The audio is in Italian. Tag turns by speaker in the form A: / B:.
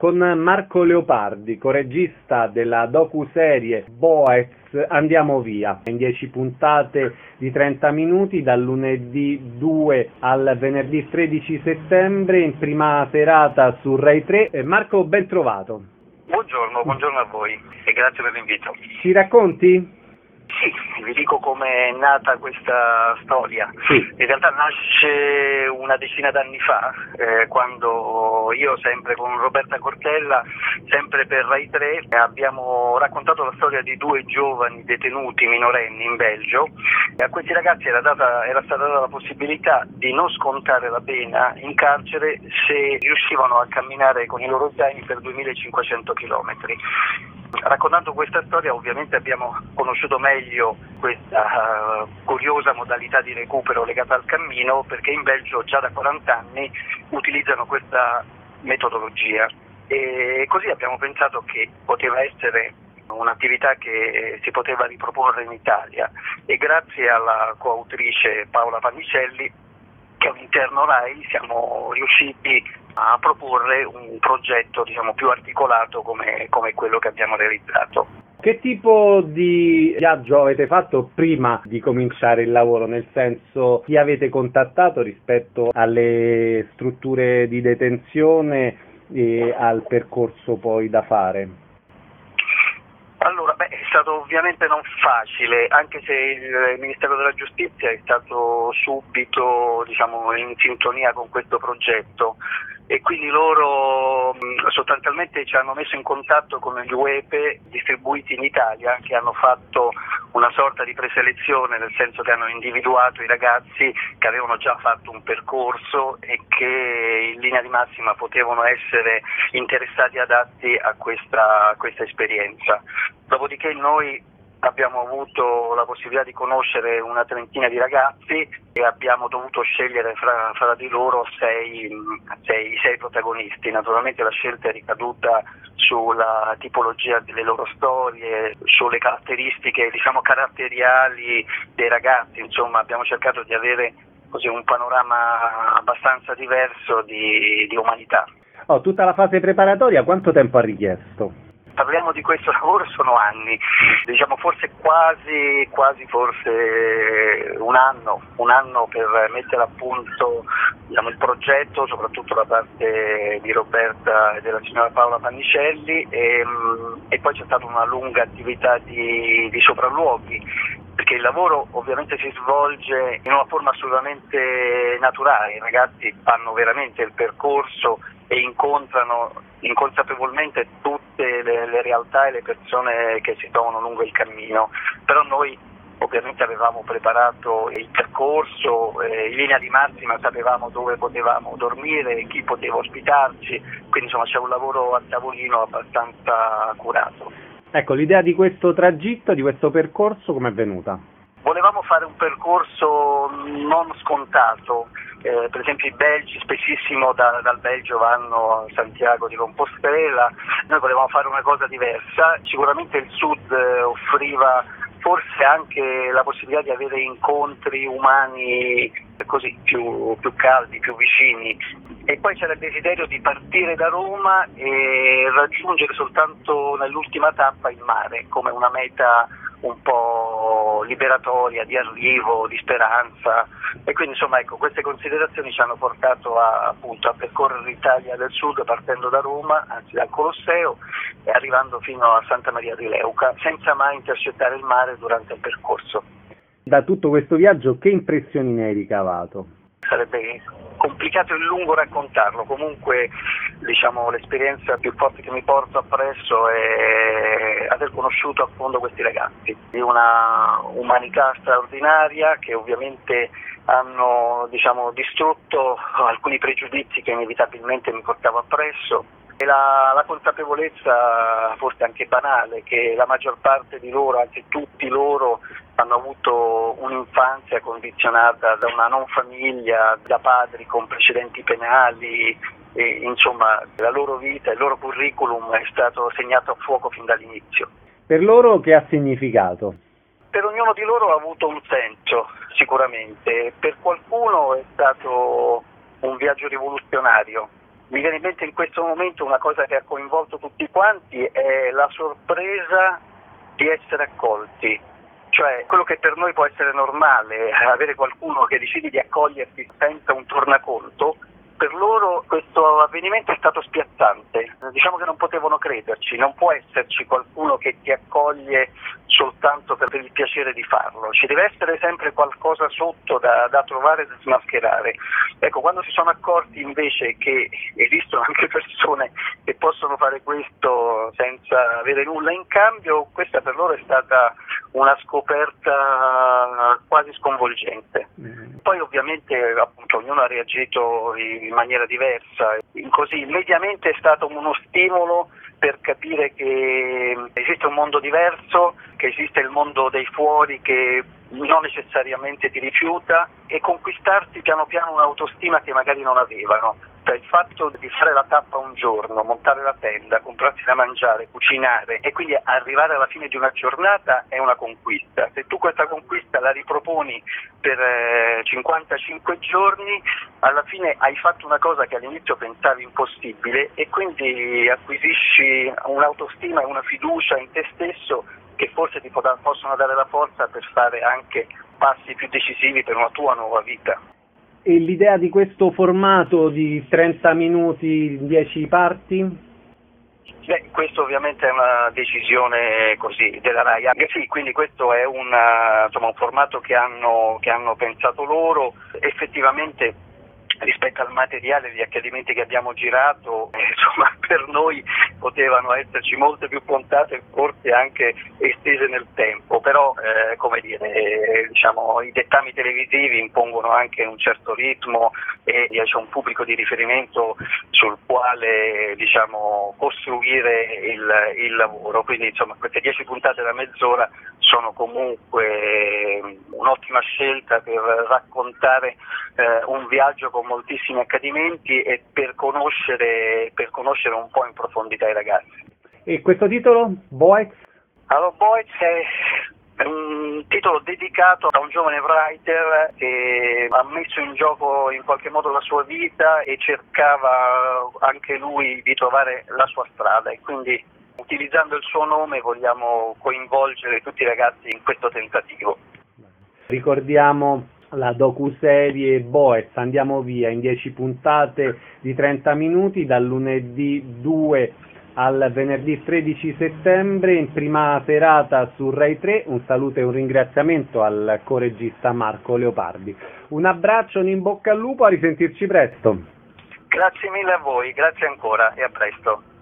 A: Con Marco Leopardi, coregista della docuserie Boez, Andiamo via, in 10 puntate di 30 minuti dal lunedì 2 al venerdì 13 settembre in prima serata su Rai 3. Marco, ben trovato.
B: Buongiorno a voi e grazie per l'invito.
A: Ci racconti?
B: Sì, vi dico com'è nata questa storia.
A: Sì.
B: In realtà nasce una decina d'anni fa, quando io, sempre con Roberta Cortella, sempre per Rai 3, abbiamo raccontato la storia di 2 giovani detenuti minorenni in Belgio. A questi ragazzi era stata data la possibilità di non scontare la pena in carcere se riuscivano a camminare con i loro zaini per 2500 chilometri. Raccontando questa storia ovviamente abbiamo conosciuto meglio questa curiosa modalità di recupero legata al cammino, perché in Belgio già da 40 anni utilizzano questa metodologia e così abbiamo pensato che poteva essere un'attività che si poteva riproporre in Italia e grazie alla coautrice Paola Pannicelli, che è un interno Rai, siamo riusciti a proporre un progetto più articolato come quello che abbiamo realizzato.
A: Che tipo di viaggio avete fatto prima di cominciare il lavoro? Nel senso, chi avete contattato rispetto alle strutture di detenzione e al percorso poi da fare?
B: Allora, è stato ovviamente non facile, anche se il Ministero della Giustizia è stato subito in sintonia con questo progetto e quindi loro sostanzialmente ci hanno messo in contatto con gli UEPE distribuiti in Italia, che hanno fatto una sorta di preselezione, nel senso che hanno individuato i ragazzi che avevano già fatto un percorso e che in linea di massima potevano essere interessati e adatti a questa esperienza. Dopodiché noi abbiamo avuto la possibilità di conoscere una trentina di ragazzi e abbiamo dovuto scegliere fra di loro sei protagonisti. Naturalmente la scelta è ricaduta sulla tipologia delle loro storie, sulle caratteristiche caratteriali dei ragazzi. Insomma, abbiamo cercato di avere così un panorama abbastanza diverso di umanità.
A: Tutta la fase preparatoria quanto tempo ha richiesto?
B: Parliamo di questo lavoro, sono anni, forse quasi un anno per mettere a punto il progetto, soprattutto da parte di Roberta e della signora Paola Pannicelli e poi c'è stata una lunga attività di sopralluoghi, perché il lavoro ovviamente si svolge in una forma assolutamente naturale, i ragazzi fanno veramente il percorso e incontrano inconsapevolmente tutte le realtà e le persone che si trovano lungo il cammino, però noi ovviamente avevamo preparato il percorso, in linea di massima sapevamo dove potevamo dormire, chi poteva ospitarci, quindi c'è un lavoro a tavolino abbastanza curato.
A: Ecco, l'idea di questo tragitto, di questo percorso, com'è venuta?
B: Volevamo fare un percorso non scontato, per esempio i belgi spessissimo dal Belgio vanno a Santiago di Compostela, noi volevamo fare una cosa diversa, sicuramente il sud offriva forse anche la possibilità di avere incontri umani così più caldi, più vicini, e poi c'era il desiderio di partire da Roma e raggiungere soltanto nell'ultima tappa il mare come una meta un po' liberatoria, di arrivo, di speranza, e quindi queste considerazioni ci hanno portato a percorrere l'Italia del Sud partendo da Roma, anzi dal Colosseo, e arrivando fino a Santa Maria di Leuca, senza mai intercettare il mare durante il percorso.
A: Da tutto questo viaggio che impressioni ne hai ricavato?
B: Sarebbe complicato e lungo raccontarlo, comunque l'esperienza più forte che mi porto appresso è aver conosciuto a fondo questi ragazzi, di una umanità straordinaria che ovviamente hanno distrutto alcuni pregiudizi che inevitabilmente mi portavo appresso e la consapevolezza forse anche banale che la maggior parte di loro, anzi tutti loro, hanno avuto un'infanzia condizionata da una non famiglia, da padri con precedenti penali e insomma la loro vita, il loro curriculum è stato segnato a fuoco fin dall'inizio.
A: Per loro che ha significato?
B: Per ognuno di loro ha avuto un senso, sicuramente. Per qualcuno è stato un viaggio rivoluzionario, Mi viene in mente in questo momento una cosa che ha coinvolto tutti quanti, è la sorpresa di essere accolti. Cioè, quello che per noi può essere normale, avere qualcuno che decide di accoglierti senza un tornaconto, per loro questo avvenimento è stato spiazzante. Diciamo che non potevano crederci, non può esserci qualcuno che ti accoglie soltanto per il piacere di farlo, ci deve essere sempre qualcosa sotto da trovare e da smascherare. Ecco, quando si sono accorti invece che esistono anche persone che possono fare questo senza avere nulla in cambio, questa per loro è stata una scoperta quasi sconvolgente. Poi ovviamente appunto ognuno ha reagito in maniera diversa, così mediamente è stato uno stimolo per capire che esiste un mondo diverso, che esiste il mondo dei fuori che non necessariamente ti rifiuta, e conquistarsi piano piano un'autostima che magari non avevano. Cioè, il fatto di fare la tappa un giorno, montare la tenda, comprarsi da mangiare, cucinare e quindi arrivare alla fine di una giornata è una conquista. Se tu questa conquista la riproponi per 55 giorni, alla fine hai fatto una cosa che all'inizio pensavi impossibile e quindi acquisisci un'autostima e una fiducia in te stesso che forse ti possono dare la forza per fare anche passi più decisivi per una tua nuova vita.
A: E l'idea di questo formato di 30 minuti, 10 parti?
B: Questo ovviamente è una decisione così della RAI. Sì, quindi questo è un formato che hanno pensato loro. Effettivamente rispetto al materiale, gli accadimenti che abbiamo girato, per noi potevano esserci molte più puntate, forse anche estese nel tempo, però i dettami televisivi impongono anche un certo ritmo e c'è un pubblico di riferimento sul quale costruire il lavoro, quindi queste 10 puntate da mezz'ora sono comunque un'ottima scelta per raccontare un viaggio con moltissimi accadimenti e per conoscere un po' in profondità i ragazzi.
A: E questo titolo, Boex?
B: Allora, Boex è un titolo dedicato a un giovane writer che ha messo in gioco in qualche modo la sua vita e cercava anche lui di trovare la sua strada, e quindi utilizzando il suo nome vogliamo coinvolgere tutti i ragazzi in questo tentativo.
A: Ricordiamo la docuserie Boex, Andiamo via, in 10 puntate di 30 minuti dal lunedì 2 al venerdì 13 settembre, in prima serata su Rai 3. Un saluto e un ringraziamento al coregista Marco Leopardi. Un abbraccio, un in bocca al lupo, a risentirci presto.
B: Grazie mille a voi, grazie ancora e a presto.